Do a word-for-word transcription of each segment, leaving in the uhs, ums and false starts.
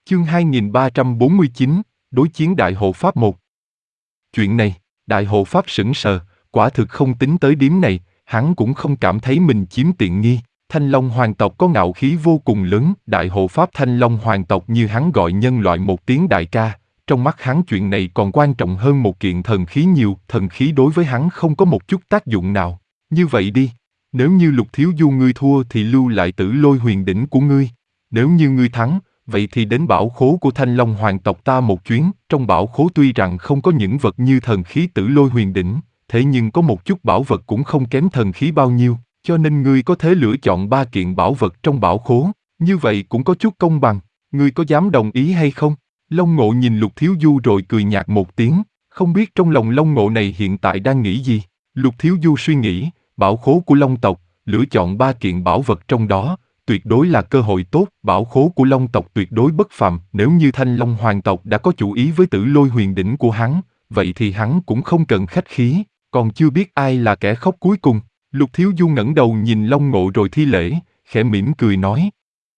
Chương hai nghìn ba trăm bốn mươi chín, Đối chiến Đại Hộ Pháp một. Chuyện này, Đại Hộ Pháp sững sờ, quả thực không tính tới điểm này, hắn cũng không cảm thấy mình chiếm tiện nghi. Thanh Long hoàng tộc có ngạo khí vô cùng lớn, Đại Hộ Pháp Thanh Long hoàng tộc như hắn gọi nhân loại một tiếng đại ca, trong mắt hắn chuyện này còn quan trọng hơn một kiện thần khí nhiều, thần khí đối với hắn không có một chút tác dụng nào. Như vậy đi, nếu như Lục Thiếu Du ngươi thua thì lưu lại Tử Lôi huyền đỉnh của ngươi, nếu như ngươi thắng, vậy thì đến bảo khố của Thanh Long hoàng tộc ta một chuyến. Trong bảo khố tuy rằng không có những vật như thần khí Tử Lôi huyền đỉnh, thế nhưng có một chút bảo vật cũng không kém thần khí bao nhiêu, cho nên ngươi có thể lựa chọn ba kiện bảo vật trong bảo khố, như vậy cũng có chút công bằng, ngươi có dám đồng ý hay không? Long Ngộ nhìn Lục Thiếu Du rồi cười nhạt một tiếng, không biết trong lòng Long Ngộ này hiện tại đang nghĩ gì. Lục Thiếu Du suy nghĩ, bảo khố của Long tộc, lựa chọn ba kiện bảo vật trong đó, tuyệt đối là cơ hội tốt. Bảo khố của Long tộc tuyệt đối bất phàm, nếu như Thanh Long hoàng tộc đã có chủ ý với Tử Lôi huyền đỉnh của hắn, vậy thì hắn cũng không cần khách khí, còn chưa biết ai là kẻ khóc cuối cùng. Lục Thiếu Du ngẩng đầu nhìn Long Ngộ rồi thi lễ, khẽ mỉm cười nói: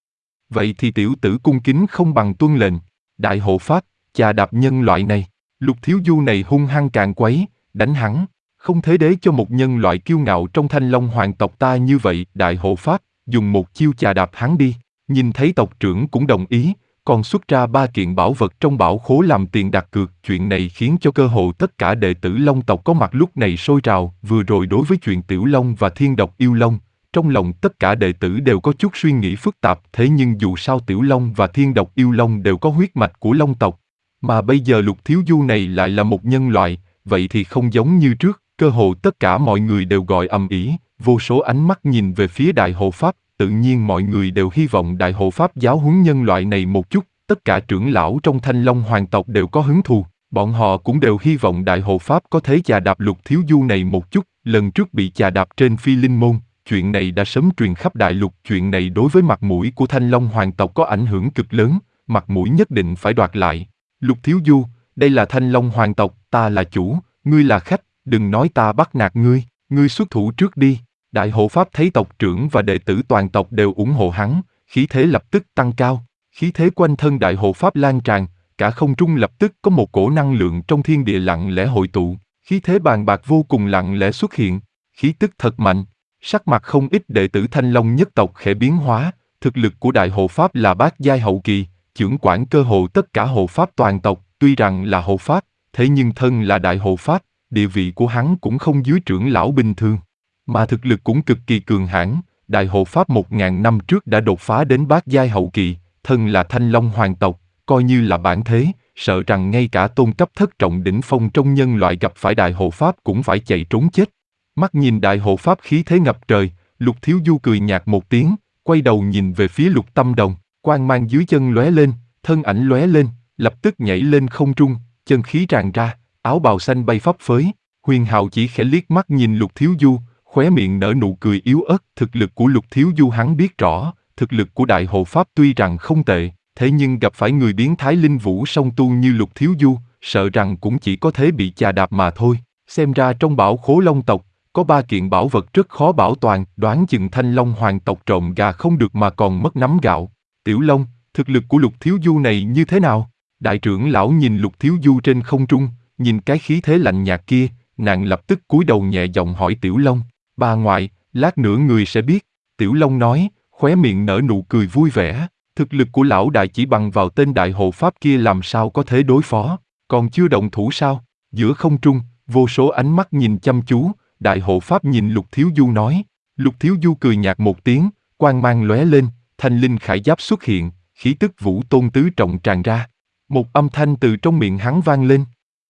Vậy thì tiểu tử cung kính không bằng tuân lệnh. Đại Hộ Pháp, chà đạp nhân loại này. Lục Thiếu Du này hung hăng càn quấy, đánh hắn, không thể để cho một nhân loại kiêu ngạo trong Thanh Long hoàng tộc ta như vậy. Đại Hộ Pháp, dùng một chiêu chà đạp hắn đi. Nhìn thấy tộc trưởng cũng đồng ý, còn xuất ra ba kiện bảo vật trong bảo khố làm tiền đặt cược. Chuyện này khiến cho cơ hồ tất cả đệ tử Long tộc có mặt lúc này sôi trào. Vừa rồi đối với chuyện Tiểu Long và Thiên Độc Yêu Long, trong lòng tất cả đệ tử đều có chút suy nghĩ phức tạp. Thế nhưng dù sao Tiểu Long và Thiên Độc Yêu Long đều có huyết mạch của Long tộc, mà bây giờ Lục Thiếu Du này lại là một nhân loại, vậy thì không giống như trước. Cơ hồ tất cả mọi người đều gọi ầm ĩ, vô số ánh mắt nhìn về phía Đại Hộ Pháp. Tự nhiên mọi người đều hy vọng Đại Hộ Pháp giáo huấn nhân loại này một chút. Tất cả trưởng lão trong Thanh Long hoàng tộc đều có hứng thú, bọn họ cũng đều hy vọng Đại Hộ Pháp có thể chà đạp Lục Thiếu Du này một chút. Lần trước bị chà đạp trên Phi Linh Môn, chuyện này đã sớm truyền khắp đại lục. Chuyện này đối với mặt mũi của Thanh Long hoàng tộc có ảnh hưởng cực lớn, mặt mũi nhất định phải đoạt lại. Lục Thiếu Du, đây là Thanh Long hoàng tộc, ta là chủ, ngươi là khách, đừng nói ta bắt nạt ngươi, ngươi xuất thủ trước đi. Đại Hộ Pháp thấy tộc trưởng và đệ tử toàn tộc đều ủng hộ hắn, khí thế lập tức tăng cao, khí thế quanh thân Đại Hộ Pháp lan tràn, cả không trung lập tức có một cổ năng lượng trong thiên địa lặng lẽ hội tụ, khí thế bàn bạc vô cùng lặng lẽ xuất hiện, khí tức thật mạnh. Sắc mặt không ít đệ tử Thanh Long nhất tộc khẽ biến hóa, thực lực của Đại Hộ Pháp là bát giai hậu kỳ, chưởng quản cơ hồ tất cả hộ pháp toàn tộc. Tuy rằng là hộ pháp, thế nhưng thân là Đại Hộ Pháp, địa vị của hắn cũng không dưới trưởng lão bình thường, mà thực lực cũng cực kỳ cường hãn. Đại Hộ Pháp một ngàn năm trước đã đột phá đến bát giai hậu kỳ, thân là Thanh Long hoàng tộc, coi như là bản thế, sợ rằng ngay cả tôn cấp thất trọng đỉnh phong trong nhân loại gặp phải Đại Hộ Pháp cũng phải chạy trốn chết. Mắt nhìn Đại Hộ Pháp khí thế ngập trời, Lục Thiếu Du cười nhạt một tiếng, quay đầu nhìn về phía Lục Tâm Đồng, quang mang dưới chân lóe lên, thân ảnh lóe lên, lập tức nhảy lên không trung, chân khí tràn ra, áo bào xanh bay phấp phới. Huyền Hạo chỉ khẽ liếc mắt nhìn Lục Thiếu Du, khóe miệng nở nụ cười yếu ớt. Thực lực của Lục Thiếu Du hắn biết rõ, thực lực của Đại Hộ Pháp tuy rằng không tệ, thế nhưng gặp phải người biến thái linh vũ song tu như Lục Thiếu Du, sợ rằng cũng chỉ có thể bị chà đạp mà thôi. Xem ra trong bảo khố Long tộc, có ba kiện bảo vật rất khó bảo toàn, đoán chừng Thanh Long hoàng tộc trộm gà không được mà còn mất nắm gạo. Tiểu Long, thực lực của Lục Thiếu Du này như thế nào? Đại trưởng lão nhìn Lục Thiếu Du trên không trung, nhìn cái khí thế lạnh nhạt kia, nàng lập tức cúi đầu nhẹ giọng hỏi Tiểu Long. Bà ngoại, lát nữa người sẽ biết. Tiểu Long nói, khóe miệng nở nụ cười vui vẻ. Thực lực của lão đại chỉ bằng vào tên Đại Hộ Pháp kia làm sao có thể đối phó, còn chưa động thủ sao? Giữa không trung, vô số ánh mắt nhìn chăm chú. Đại Hộ Pháp nhìn Lục Thiếu Du nói. Lục Thiếu Du cười nhạt một tiếng, quang mang lóe lên, thanh linh khải giáp xuất hiện, khí tức vũ tôn tứ trọng tràn ra. Một âm thanh từ trong miệng hắn vang lên.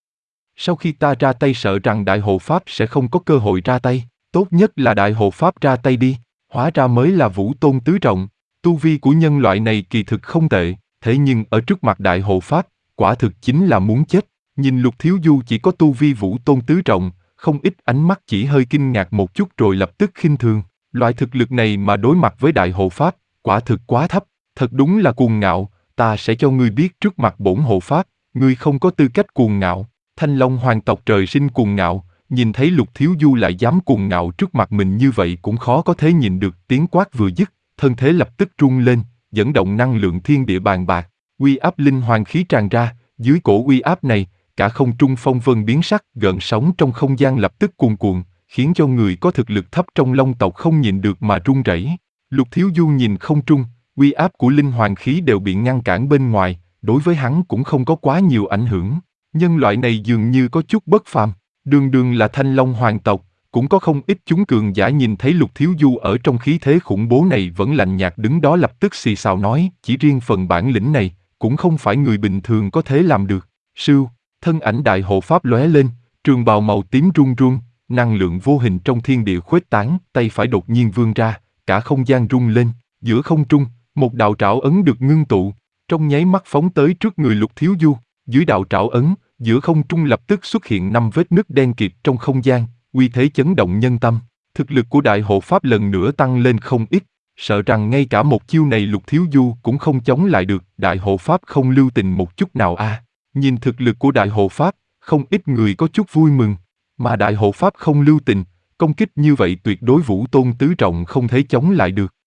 Sau khi ta ra tay sợ rằng Đại Hộ Pháp sẽ không có cơ hội ra tay, tốt nhất là Đại Hộ Pháp ra tay đi. Hóa ra mới là vũ tôn tứ trọng, tu vi của nhân loại này kỳ thực không tệ, thế nhưng ở trước mặt Đại Hộ Pháp, quả thực chính là muốn chết. Nhìn Lục Thiếu Du chỉ có tu vi vũ tôn tứ trọng, không ít ánh mắt chỉ hơi kinh ngạc một chút rồi lập tức khinh thường. Loại thực lực này mà đối mặt với Đại Hộ Pháp, quả thực quá thấp, thật đúng là cuồng ngạo. Ta sẽ cho ngươi biết trước mặt bổn hộ pháp, ngươi không có tư cách cuồng ngạo. Thanh Long hoàng tộc trời sinh cuồng ngạo, nhìn thấy Lục Thiếu Du lại dám cuồng ngạo trước mặt mình như vậy cũng khó có thể nhìn được. Tiếng quát vừa dứt, thân thế lập tức rung lên, dẫn động năng lượng thiên địa bàn bạc. Uy áp linh hoàng khí tràn ra, dưới cổ uy áp này, cả không trung phong vân biến sắc, gợn sóng trong không gian lập tức cuồn cuộn, khiến cho người có thực lực thấp trong Long tộc không nhịn được mà run rẩy. Lục Thiếu Du nhìn không trung, uy áp của linh hoàng khí đều bị ngăn cản bên ngoài, đối với hắn cũng không có quá nhiều ảnh hưởng. Nhân loại này dường như có chút bất phàm, đường đường là Thanh Long hoàng tộc, cũng có không ít chúng cường giả nhìn thấy Lục Thiếu Du ở trong khí thế khủng bố này vẫn lạnh nhạt đứng đó lập tức xì xào nói, chỉ riêng phần bản lĩnh này, cũng không phải người bình thường có thể làm được. Sưu, thân ảnh đại hộ pháp lóe lên, trường bào màu tím run run, năng lượng vô hình trong thiên địa khuếch tán, tay phải đột nhiên vươn ra, cả không gian rung lên, giữa không trung, một đạo trảo ấn được ngưng tụ, trong nháy mắt phóng tới trước người Lục Thiếu Du, dưới đạo trảo ấn, giữa không trung lập tức xuất hiện năm vết nứt đen kịt trong không gian, uy thế chấn động nhân tâm, thực lực của đại hộ pháp lần nữa tăng lên không ít, sợ rằng ngay cả một chiêu này Lục Thiếu Du cũng không chống lại được, đại hộ pháp không lưu tình một chút nào a. À, nhìn thực lực của đại hộ pháp, không ít người có chút vui mừng, mà đại hộ pháp không lưu tình, công kích như vậy tuyệt đối Vũ Tôn tứ trọng không thể chống lại được.